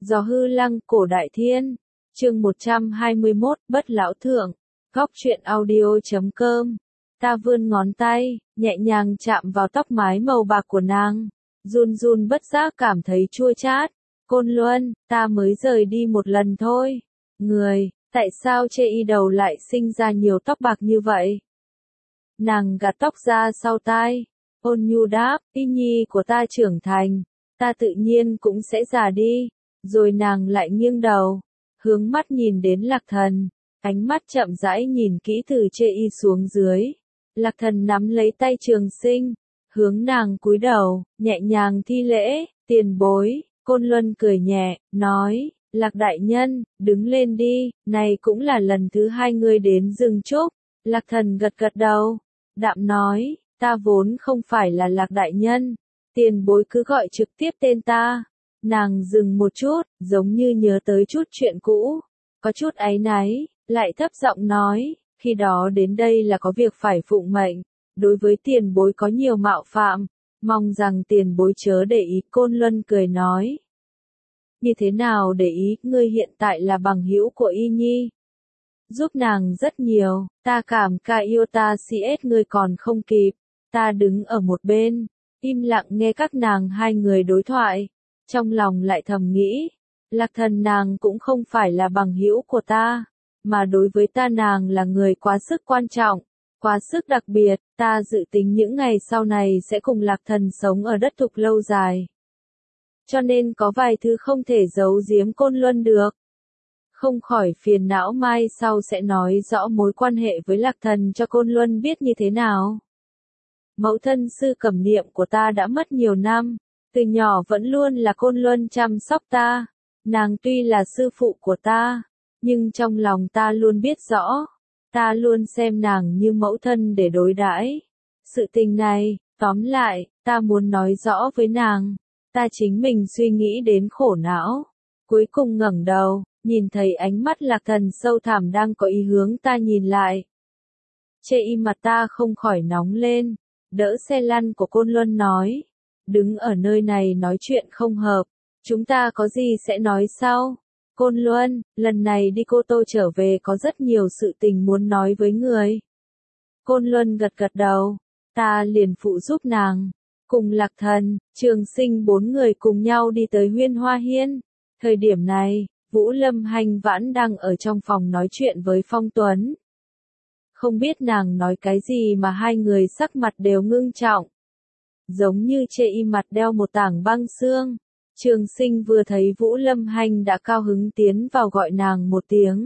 Gió hư lăng cổ đại thiên. Chương 121, Bất lão thượng. Góc truyện audio.com. Ta vươn ngón tay, nhẹ nhàng chạm vào tóc mái màu bạc của nàng. Run run bất giác cảm thấy chua chát. Côn Luân, ta mới rời đi một lần thôi. Người, tại sao chê y đầu lại sinh ra nhiều tóc bạc như vậy? Nàng gạt tóc ra sau tai. Ôn nhu đáp, y nhi của ta trưởng thành, ta tự nhiên cũng sẽ già đi. Rồi nàng lại nghiêng đầu, hướng mắt nhìn đến Lạc Thần, ánh mắt chậm rãi nhìn kỹ từ chê y xuống dưới. Lạc Thần nắm lấy tay Trường Sinh, hướng nàng cúi đầu, nhẹ nhàng thi lễ, tiền bối. Côn Luân cười nhẹ, nói, Lạc đại nhân, đứng lên đi, này cũng là lần thứ hai ngươi đến rừng trúc. Lạc Thần gật gật đầu, đạm nói, ta vốn không phải là Lạc đại nhân, tiền bối cứ gọi trực tiếp tên ta. Nàng dừng một chút, giống như nhớ tới chút chuyện cũ, có chút áy náy, lại thấp giọng nói, khi đó đến đây là có việc phải phụng mệnh, đối với tiền bối có nhiều mạo phạm, mong rằng tiền bối chớ để ý. Côn Luân cười nói, như thế nào để ý, ngươi hiện tại là bằng hữu của y nhi, giúp nàng rất nhiều, ta cảm ca yêu ta CS ngươi còn không kịp. Ta đứng ở một bên, im lặng nghe các nàng hai người đối thoại, trong lòng lại thầm nghĩ, Lạc Thần nàng cũng không phải là bằng hữu của ta, mà đối với ta nàng là người quá sức quan trọng, quá sức đặc biệt. Ta dự tính những ngày sau này sẽ cùng Lạc Thần sống ở đất thục lâu dài, cho nên có vài thứ không thể giấu giếm Côn Luân được. Không khỏi phiền não mai sau sẽ nói rõ mối quan hệ với Lạc Thần cho Côn Luân biết như thế nào. Mẫu thân Sư Cẩm Niệm của ta đã mất nhiều năm, từ nhỏ vẫn luôn là Côn Luân chăm sóc ta. Nàng tuy là sư phụ của ta, nhưng trong lòng ta luôn biết rõ, ta luôn xem nàng như mẫu thân để đối đãi. Sự tình này, tóm lại, ta muốn nói rõ với nàng, ta chính mình suy nghĩ đến khổ não. Cuối cùng ngẩng đầu, nhìn thấy ánh mắt Lạc Thần sâu thẳm đang có ý hướng ta nhìn lại. Chê y mặt ta không khỏi nóng lên. Đỡ xe lăn của Côn Luân nói, đứng ở nơi này nói chuyện không hợp, chúng ta có gì sẽ nói sau. Côn Luân, lần này đi Cô Tô trở về có rất nhiều sự tình muốn nói với người. Côn Luân gật gật đầu, ta liền phụ giúp nàng. Cùng Lạc Thần, Trường Sinh bốn người cùng nhau đi tới Huyên Hoa Hiên. Thời điểm này, Vũ Lâm Hành Vãn đang ở trong phòng nói chuyện với Phong Tuấn. Không biết nàng nói cái gì mà hai người sắc mặt đều ngưng trọng, giống như chê y mặt đeo một tảng băng xương. Trường Sinh vừa thấy Vũ Lâm Hành đã cao hứng tiến vào gọi nàng một tiếng.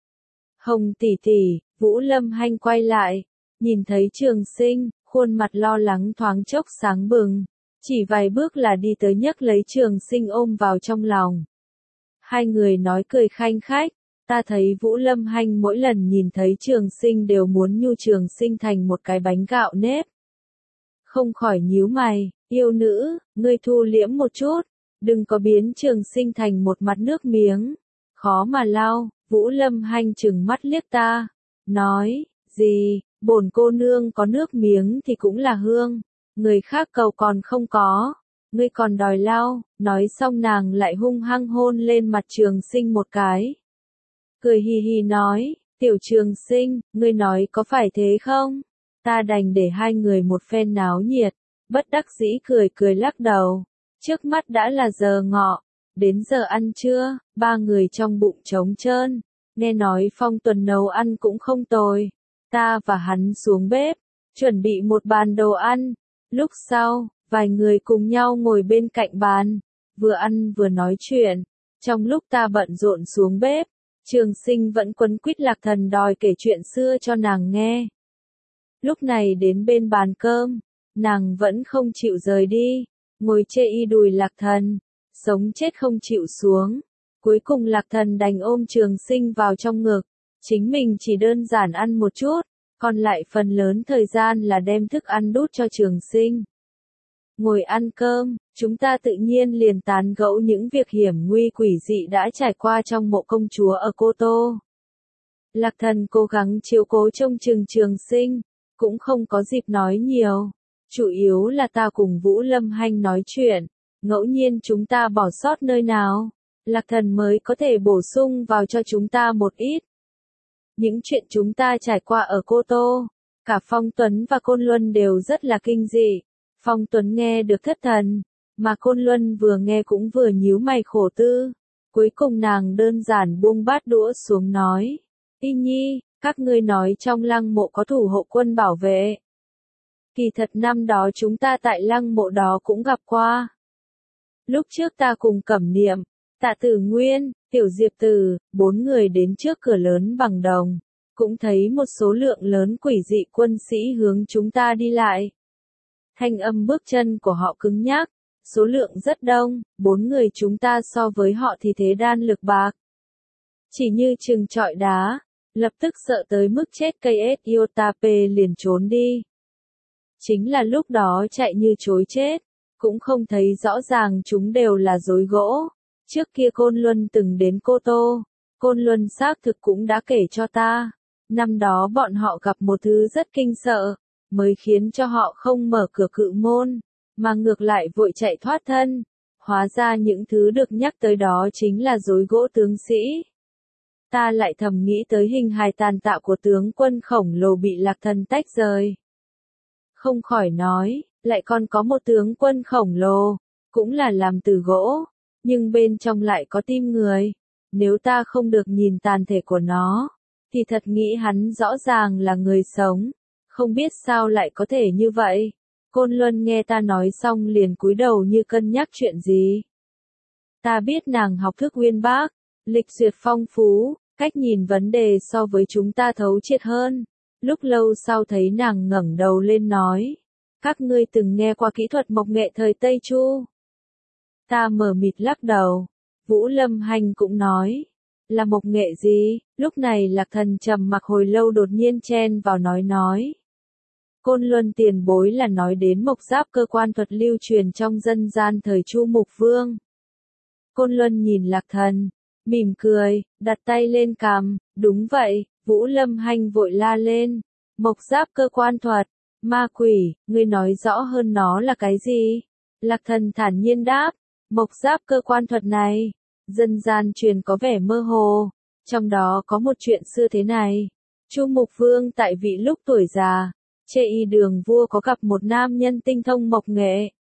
Hồng tỷ tỷ. Vũ Lâm Hành quay lại, nhìn thấy Trường Sinh, khuôn mặt lo lắng thoáng chốc sáng bừng, chỉ vài bước là đi tới nhấc lấy Trường Sinh ôm vào trong lòng. Hai người nói cười khanh khách. Ta thấy Vũ Lâm Hành mỗi lần nhìn thấy Trường Sinh đều muốn nhu Trường Sinh thành một cái bánh gạo nếp. Không khỏi nhíu mày, yêu nữ, ngươi thu liễm một chút, đừng có biến Trường Sinh thành một mặt nước miếng, khó mà lau. Vũ Lâm Hành trừng mắt liếc ta, nói, gì, bổn cô nương có nước miếng thì cũng là hương, người khác cầu còn không có, ngươi còn đòi lau. Nói xong nàng lại hung hăng hôn lên mặt Trường Sinh một cái. Cười hì hì nói, tiểu Trường Sinh, ngươi nói có phải thế không? Ta đành để hai người một phen náo nhiệt, bất đắc dĩ cười cười lắc đầu. Trước mắt đã là giờ ngọ, đến giờ ăn trưa, ba người trong bụng trống trơn. Nghe nói Phong Tuần nấu ăn cũng không tồi. Ta và hắn xuống bếp, chuẩn bị một bàn đồ ăn. Lúc sau, vài người cùng nhau ngồi bên cạnh bàn, vừa ăn vừa nói chuyện. Trong lúc ta bận rộn xuống bếp, Trường Sinh vẫn quấn quýt Lạc Thần đòi kể chuyện xưa cho nàng nghe. Lúc này đến bên bàn cơm, nàng vẫn không chịu rời đi, ngồi chê y đùi Lạc Thần, sống chết không chịu xuống. Cuối cùng Lạc Thần đành ôm Trường Sinh vào trong ngực, chính mình chỉ đơn giản ăn một chút, còn lại phần lớn thời gian là đem thức ăn đút cho Trường Sinh. Ngồi ăn cơm, chúng ta tự nhiên liền tán gẫu những việc hiểm nguy quỷ dị đã trải qua trong mộ công chúa ở Cô Tô. Lạc Thần cố gắng chiếu cố trông chừng Trường Sinh, cũng không có dịp nói nhiều. Chủ yếu là ta cùng Vũ Lâm Hành nói chuyện, ngẫu nhiên chúng ta bỏ sót nơi nào, Lạc Thần mới có thể bổ sung vào cho chúng ta một ít. Những chuyện chúng ta trải qua ở Cô Tô, cả Phong Tuấn và Côn Luân đều rất là kinh dị. Phong Tuấn nghe được thất thần, mà Côn Luân vừa nghe cũng vừa nhíu mày khổ tư. Cuối cùng nàng đơn giản buông bát đũa xuống nói, Y Nhi, các ngươi nói trong lăng mộ có thủ hộ quân bảo vệ. Kỳ thật năm đó chúng ta tại lăng mộ đó cũng gặp qua. Lúc trước ta cùng Cẩm Niệm, Tạ Tử Nguyên, Tiểu Diệp Tử, 4 người đến trước cửa lớn bằng đồng, cũng thấy một số lượng lớn quỷ dị quân sĩ hướng chúng ta đi lại. Thanh âm bước chân của họ cứng nhắc, số lượng rất đông, 4 người chúng ta so với họ thì thế đan lực bạc. Chỉ như chừng chọi đá, lập tức sợ tới mức chết cây Iotape liền trốn đi. Chính là lúc đó chạy như chối chết, cũng không thấy rõ ràng chúng đều là rối gỗ. Trước kia Côn Luân từng đến Cô Tô, Côn Luân xác thực cũng đã kể cho ta. Năm đó bọn họ gặp một thứ rất kinh sợ, mới khiến cho họ không mở cửa cự môn, mà ngược lại vội chạy thoát thân. Hóa ra những thứ được nhắc tới đó chính là rối gỗ tướng sĩ. Ta lại thầm nghĩ tới hình hài tàn tạ của tướng quân khổng lồ bị Lạc Thần tách rời. Không khỏi nói, lại còn có một tướng quân khổng lồ, cũng là làm từ gỗ, nhưng bên trong lại có tim người. Nếu ta không được nhìn tàn thể của nó, thì thật nghĩ hắn rõ ràng là người sống, không biết sao lại có thể như vậy. Côn Luân nghe ta nói xong liền cúi đầu như cân nhắc chuyện gì. Ta biết nàng học thức uyên bác, lịch duyệt phong phú, cách nhìn vấn đề so với chúng ta thấu triệt hơn. Lúc lâu sau thấy nàng ngẩng đầu lên nói, các ngươi từng nghe qua kỹ thuật mộc nghệ thời Tây Chu? Ta mờ mịt lắc đầu. Vũ Lâm Hành cũng nói, là mộc nghệ gì? Lúc này Lạc Thần trầm mặc hồi lâu đột nhiên chen vào nói. Côn Luân tiền bối là nói đến mộc giáp cơ quan thuật lưu truyền trong dân gian thời Chu Mục Vương. Côn Luân nhìn Lạc Thần, mỉm cười, đặt tay lên cằm, đúng vậy. Vũ Lâm Hành vội la lên, mộc giáp cơ quan thuật, ma quỷ, ngươi nói rõ hơn nó là cái gì? Lạc Thần thản nhiên đáp, mộc giáp cơ quan thuật này, dân gian truyền có vẻ mơ hồ, trong đó có một chuyện xưa thế này. Chu Mục Vương tại vị lúc tuổi già, Chê Y Đường vua có gặp một nam nhân tinh thông mộc nghệ.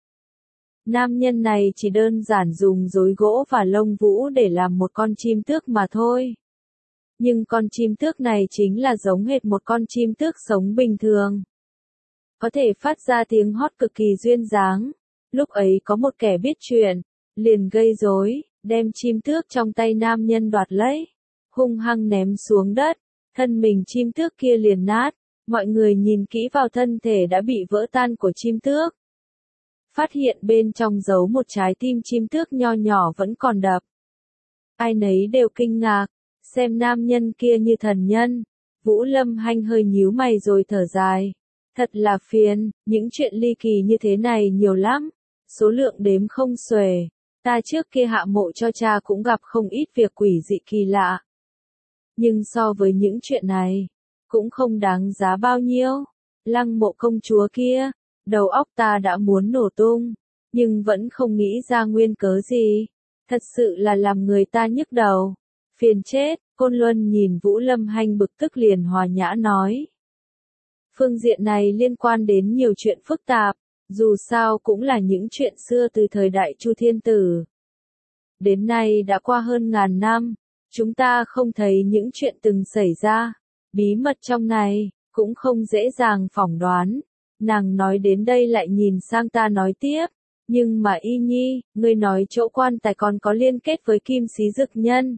Nam nhân này chỉ đơn giản dùng rối gỗ và lông vũ để làm một con chim tước mà thôi. Nhưng con chim tước này chính là giống hệt một con chim tước sống bình thường. Có thể phát ra tiếng hót cực kỳ duyên dáng. Lúc ấy có một kẻ biết chuyện, liền gây rối, đem chim tước trong tay nam nhân đoạt lấy, hung hăng ném xuống đất, thân mình chim tước kia liền nát, mọi người nhìn kỹ vào thân thể đã bị vỡ tan của chim tước. Phát hiện bên trong giấu một trái tim chim tước nho nhỏ vẫn còn đập. Ai nấy đều kinh ngạc, xem nam nhân kia như thần nhân. Vũ Lâm Hành hơi nhíu mày rồi thở dài. Thật là phiền, những chuyện ly kỳ như thế này nhiều lắm, số lượng đếm không xuể. Ta trước kia hạ mộ cho cha cũng gặp không ít việc quỷ dị kỳ lạ. Nhưng so với những chuyện này, cũng không đáng giá bao nhiêu. Lăng mộ công chúa kia, đầu óc ta đã muốn nổ tung, nhưng vẫn không nghĩ ra nguyên cớ gì. Thật sự là làm người ta nhức đầu. Phiền chết, Côn Luân nhìn Vũ Lâm Hành bực tức liền hòa nhã nói. Phương diện này liên quan đến nhiều chuyện phức tạp, dù sao cũng là những chuyện xưa từ thời đại Chu Thiên Tử. Đến nay đã qua hơn 1000 năm, chúng ta không thấy những chuyện từng xảy ra, bí mật trong này, cũng không dễ dàng phỏng đoán. Nàng nói đến đây lại nhìn sang ta nói tiếp, nhưng mà Y Nhi, ngươi nói chỗ quan tài còn có liên kết với Kim Xí Dực Nhân.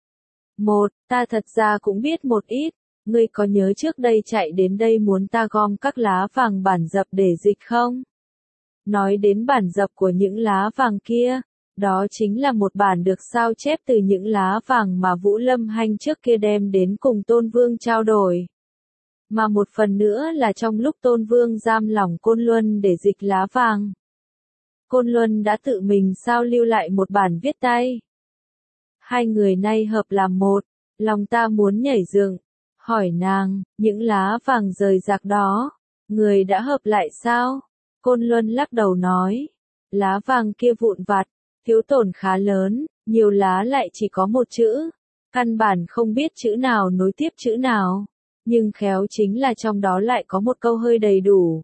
Ta thật ra cũng biết một ít, ngươi có nhớ trước đây chạy đến đây muốn ta gom các lá vàng bản dập để dịch không? Nói đến bản dập của những lá vàng kia, đó chính là một bản được sao chép từ những lá vàng mà Vũ Lâm Hành trước kia đem đến cùng Tôn Vương trao đổi. Mà một phần nữa là trong lúc Tôn Vương giam lỏng Côn Luân để dịch lá vàng. Côn Luân đã tự mình sao lưu lại một bản viết tay. Hai người nay hợp làm một, lòng ta muốn nhảy dựng, hỏi nàng, những lá vàng rời rạc đó, người đã hợp lại sao? Côn Luân lắc đầu nói, lá vàng kia vụn vặt, thiếu tổn khá lớn, nhiều lá lại chỉ có một chữ, căn bản không biết chữ nào nối tiếp chữ nào, nhưng khéo chính là trong đó lại có một câu hơi đầy đủ.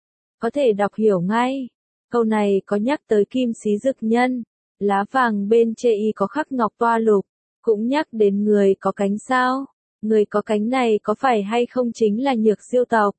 Có thể đọc hiểu ngay, câu này có nhắc tới kim xí dực nhân, lá vàng bên chê y có khắc ngọc toa lục, cũng nhắc đến người có cánh sao, người có cánh này có phải hay không chính là Nhược Diêu tộc.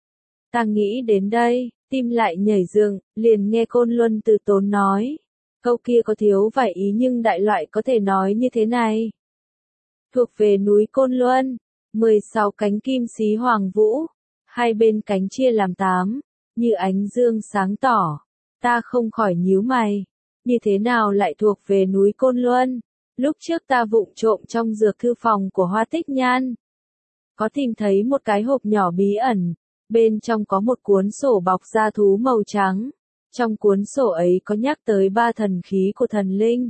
Ta nghĩ đến đây, tim lại nhảy dựng, liền nghe Côn Luân Từ Tốn nói. Câu kia có thiếu vài ý nhưng đại loại có thể nói như thế này. Thuộc về núi Côn Luân, 16 cánh kim xí hoàng vũ, hai bên cánh chia làm 8, như ánh dương sáng tỏ. Ta không khỏi nhíu mày, như thế nào lại thuộc về núi Côn Luân? Lúc trước ta vụng trộm trong dược thư phòng của Hoa Tích Nhan, có tìm thấy một cái hộp nhỏ bí ẩn, bên trong có một cuốn sổ bọc da thú màu trắng. Trong cuốn sổ ấy có nhắc tới 3 thần khí của thần linh.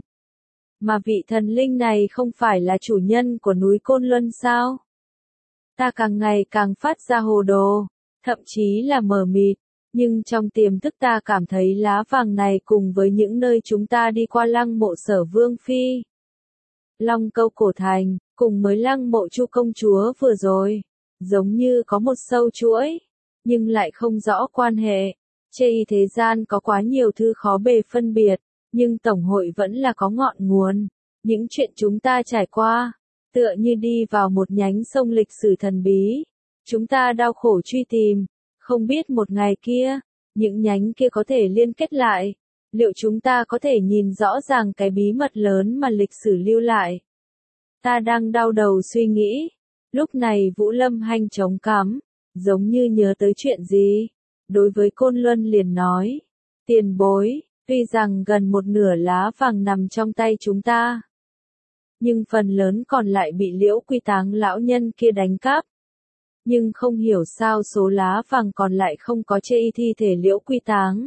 Mà vị thần linh này không phải là chủ nhân của núi Côn Luân sao? Ta càng ngày càng phát ra hồ đồ, thậm chí là mờ mịt, nhưng trong tiềm thức ta cảm thấy lá vàng này cùng với những nơi chúng ta đi qua lăng mộ Sở Vương Phi, Long Câu Cổ Thành, cùng với lăng mộ Chu Công Chúa vừa rồi, giống như có một sâu chuỗi, nhưng lại không rõ quan hệ. Chê y thế gian có quá nhiều thứ khó bề phân biệt, nhưng tổng hội vẫn là có ngọn nguồn. Những chuyện chúng ta trải qua, tựa như đi vào một nhánh sông lịch sử thần bí. Chúng ta đau khổ truy tìm, không biết một ngày kia, những nhánh kia có thể liên kết lại. Liệu chúng ta có thể nhìn rõ ràng cái bí mật lớn mà lịch sử lưu lại? Ta đang đau đầu suy nghĩ. Lúc này Vũ Lâm Hanh chống cằm, giống như nhớ tới chuyện gì. Đối với Côn Luân liền nói, tiền bối, tuy rằng gần một nửa lá vàng nằm trong tay chúng ta, nhưng phần lớn còn lại bị Liễu Quy Táng lão nhân kia đánh cắp. Nhưng không hiểu sao số lá vàng còn lại không có chê y thi thể Liễu Quy Táng.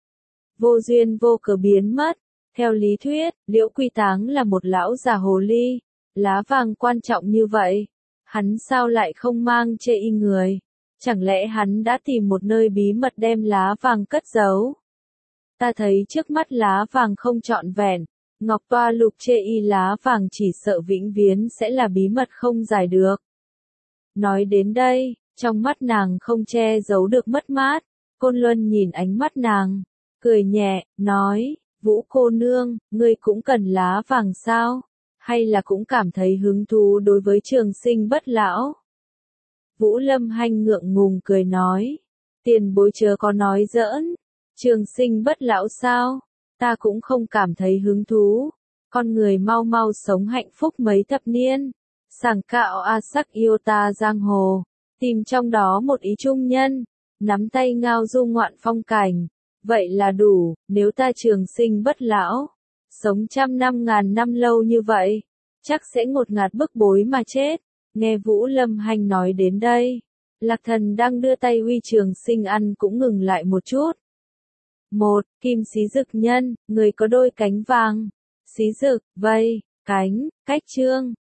Vô duyên vô cớ biến mất. Theo lý thuyết, Liễu Quy Táng là một lão già hồ ly, lá vàng quan trọng như vậy, hắn sao lại không mang chê y người? Chẳng lẽ hắn đã tìm một nơi bí mật đem lá vàng cất giấu? Ta thấy trước mắt lá vàng không trọn vẹn, ngọc toa lục chê y lá vàng chỉ sợ vĩnh viễn sẽ là bí mật không giải được. Nói đến đây, trong mắt nàng không che giấu được mất mát, Côn Luân nhìn ánh mắt nàng, cười nhẹ, nói, Vũ cô nương, ngươi cũng cần lá vàng sao? Hay là cũng cảm thấy hứng thú đối với trường sinh bất lão? Vũ Lâm Hanh ngượng ngùng cười nói, tiền bối chớ có nói giỡn, trường sinh bất lão sao, ta cũng không cảm thấy hứng thú, con người mau mau sống hạnh phúc mấy thập niên, sảng cạo a sắc yêu ta giang hồ, tìm trong đó một ý trung nhân, nắm tay ngao du ngoạn phong cảnh, vậy là đủ, nếu ta trường sinh bất lão, sống 100 năm ngàn năm lâu như vậy, chắc sẽ ngột ngạt bức bối mà chết. Nghe Vũ Lâm Hanh nói đến đây, Lạc Thần đang đưa tay huy trường sinh ăn cũng ngừng lại một chút. Một, kim xí dực nhân, người có đôi cánh vàng. Xí dực, vây, cánh, cách trương,